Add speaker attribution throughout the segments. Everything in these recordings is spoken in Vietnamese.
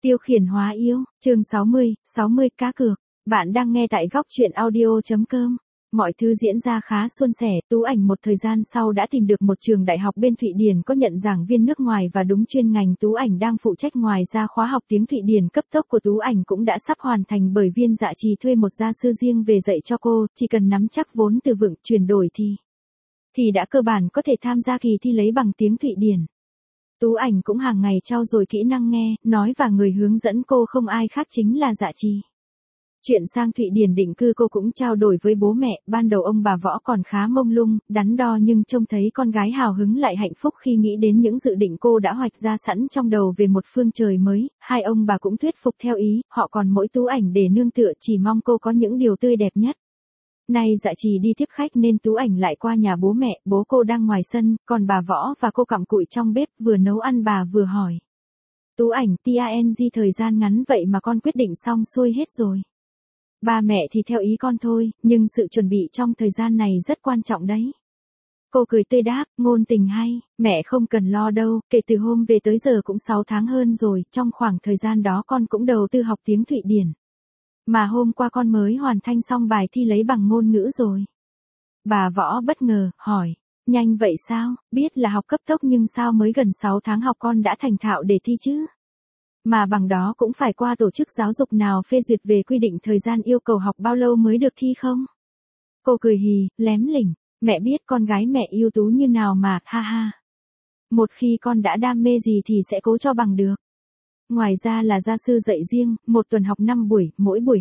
Speaker 1: Tiêu khiển hóa yêu, chương 60 cá cược. Bạn đang nghe tại góc truyện audio.com. Mọi thứ diễn ra khá suôn sẻ, Tú Ảnh một thời gian sau đã tìm được một trường đại học bên Thụy Điển có nhận giảng viên nước ngoài và đúng chuyên ngành Tú Ảnh đang phụ trách. Ngoài ra khóa học tiếng Thụy Điển cấp tốc của Tú Ảnh cũng đã sắp hoàn thành bởi Viên Dạ Trì thuê một gia sư riêng về dạy cho cô, chỉ cần nắm chắc vốn từ vựng chuyển đổi thì đã cơ bản có thể tham gia kỳ thi lấy bằng tiếng Thụy Điển. Tú Ảnh cũng hàng ngày trau dồi kỹ năng nghe, nói và người hướng dẫn cô không ai khác chính là Dạ Trì. Chuyện sang Thụy Điển định cư cô cũng trao đổi với bố mẹ, ban đầu ông bà Võ còn khá mông lung, đắn đo nhưng trông thấy con gái hào hứng lại hạnh phúc khi nghĩ đến những dự định cô đã hoạch ra sẵn trong đầu về một phương trời mới, hai ông bà cũng thuyết phục theo ý, họ còn mỗi Tú Ảnh để nương tựa chỉ mong cô có những điều tươi đẹp nhất. Nay Dạ Trì đi tiếp khách nên Tú Ảnh lại qua nhà bố mẹ, bố cô đang ngoài sân, còn bà Võ và cô cặm cụi trong bếp vừa nấu ăn bà vừa hỏi. Tú Ảnh, thời gian ngắn vậy mà con quyết định xong xuôi hết rồi. Ba mẹ thì theo ý con thôi, nhưng sự chuẩn bị trong thời gian này rất quan trọng đấy. Cô cười tươi đáp, ngôn tình hay, mẹ không cần lo đâu, kể từ hôm về tới giờ cũng 6 tháng hơn rồi, trong khoảng thời gian đó con cũng đầu tư học tiếng Thụy Điển. Mà hôm qua con mới hoàn thành xong bài thi lấy bằng ngôn ngữ rồi. Bà Võ bất ngờ, hỏi, nhanh vậy sao, biết là học cấp tốc nhưng sao mới gần 6 tháng học con đã thành thạo để thi chứ? Mà bằng đó cũng phải qua tổ chức giáo dục nào phê duyệt về quy định thời gian yêu cầu học bao lâu mới được thi không? Cô cười hì, lém lỉnh, mẹ biết con gái mẹ ưu tú như nào mà, ha ha. Một khi con đã đam mê gì thì sẽ cố cho bằng được. Ngoài ra là gia sư dạy riêng, một tuần học 5 buổi, mỗi buổi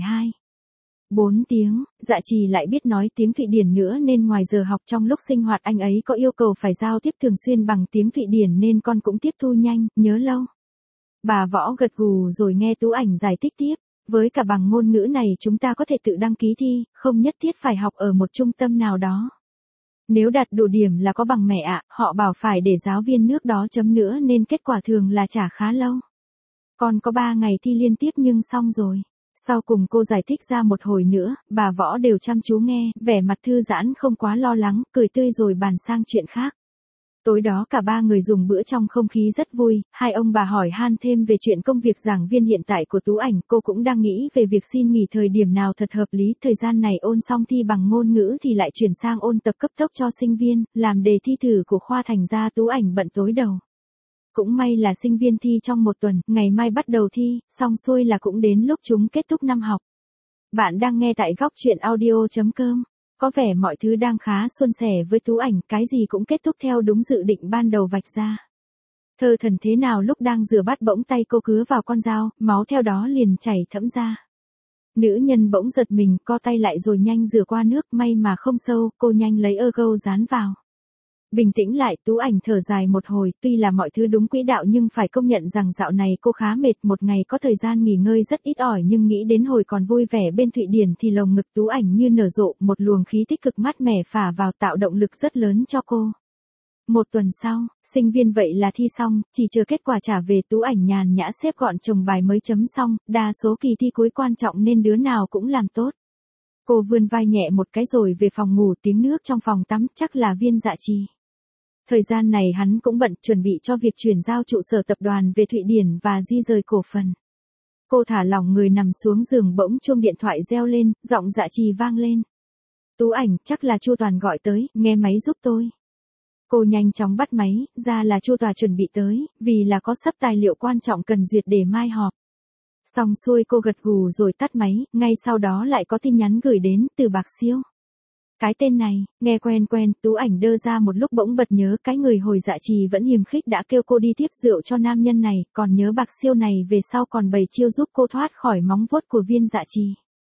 Speaker 1: 4 tiếng, Dạ Trì lại biết nói tiếng Thụy Điển nữa nên ngoài giờ học trong lúc sinh hoạt anh ấy có yêu cầu phải giao tiếp thường xuyên bằng tiếng Thụy Điển nên con cũng tiếp thu nhanh, nhớ lâu. Bà Võ gật gù rồi nghe Tú Ảnh giải thích tiếp, với cả bằng ngôn ngữ này chúng ta có thể tự đăng ký thi, không nhất thiết phải học ở một trung tâm nào đó. Nếu đạt đủ điểm là có bằng mẹ ạ, họ bảo phải để giáo viên nước đó chấm nữa nên kết quả thường là trả khá lâu. Còn có 3 ngày thi liên tiếp nhưng xong rồi. Sau cùng cô giải thích ra một hồi nữa, bà Võ đều chăm chú nghe, vẻ mặt thư giãn không quá lo lắng, cười tươi rồi bàn sang chuyện khác. Tối đó cả ba người dùng bữa trong không khí rất vui, hai ông bà hỏi han thêm về chuyện công việc giảng viên hiện tại của Tú Ảnh, cô cũng đang nghĩ về việc xin nghỉ thời điểm nào thật hợp lý, thời gian này ôn xong thi bằng ngôn ngữ thì lại chuyển sang ôn tập cấp tốc cho sinh viên, làm đề thi thử của khoa thành ra Tú Ảnh bận tối đầu. Cũng may là sinh viên thi trong một tuần, ngày mai bắt đầu thi, xong xuôi là cũng đến lúc chúng kết thúc năm học. Bạn đang nghe tại góc truyện audio.com. Có vẻ mọi thứ đang khá suôn sẻ với Tú Ảnh, cái gì cũng kết thúc theo đúng dự định ban đầu vạch ra. Thơ thần thế nào lúc đang rửa bát bỗng tay cô cứa vào con dao, máu theo đó liền chảy thẫm ra. Nữ nhân bỗng giật mình, co tay lại rồi nhanh rửa qua nước, may mà không sâu, cô nhanh lấy gâu dán vào. Bình tĩnh lại, Tú Ảnh thở dài một hồi, tuy là mọi thứ đúng quỹ đạo nhưng phải công nhận rằng dạo này cô khá mệt, một ngày có thời gian nghỉ ngơi rất ít ỏi nhưng nghĩ đến hồi còn vui vẻ bên Thụy Điển thì lồng ngực Tú Ảnh như nở rộ, một luồng khí tích cực mát mẻ phả vào tạo động lực rất lớn cho cô. Một tuần sau, sinh viên vậy là thi xong, chỉ chờ kết quả trả về. Tú Ảnh nhàn nhã xếp gọn chồng bài mới chấm xong, đa số kỳ thi cuối quan trọng nên đứa nào cũng làm tốt. Cô vươn vai nhẹ một cái rồi về phòng ngủ, tiếng nước trong phòng tắm chắc là Viên Dạ Trì. Thời gian này hắn cũng bận chuẩn bị cho việc chuyển giao trụ sở tập đoàn về Thụy Điển và di rời cổ phần. Cô thả lỏng người nằm xuống giường bỗng chuông điện thoại reo lên, giọng Dạ Trì vang lên. Tú Ảnh, chắc là Chu Toàn gọi tới, nghe máy giúp tôi. Cô nhanh chóng bắt máy, ra là Chu Toàn chuẩn bị tới, vì là có sắp tài liệu quan trọng cần duyệt để mai họp. Xong xuôi cô gật gù rồi tắt máy, ngay sau đó lại có tin nhắn gửi đến, từ Bạc Siêu. Cái tên này, nghe quen quen, Tú Ảnh đơ ra một lúc bỗng bật nhớ cái người hồi Dạ Trì vẫn hiềm khích đã kêu cô đi tiếp rượu cho nam nhân này, còn nhớ Bạc Siêu này về sau còn bày chiêu giúp cô thoát khỏi móng vuốt của Viên Dạ Trì.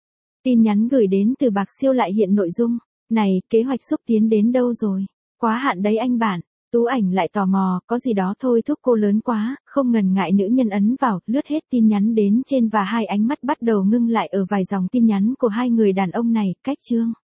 Speaker 1: Tin nhắn gửi đến từ Bạc Siêu lại hiện nội dung, này, kế hoạch xúc tiến đến đâu rồi? Quá hạn đấy anh bạn. Tú Ảnh lại tò mò, có gì đó thôi thúc cô lớn quá, không ngần ngại nữ nhân ấn vào, lướt hết tin nhắn đến trên và hai ánh mắt bắt đầu ngưng lại ở vài dòng tin nhắn của hai người đàn ông này, cách chương.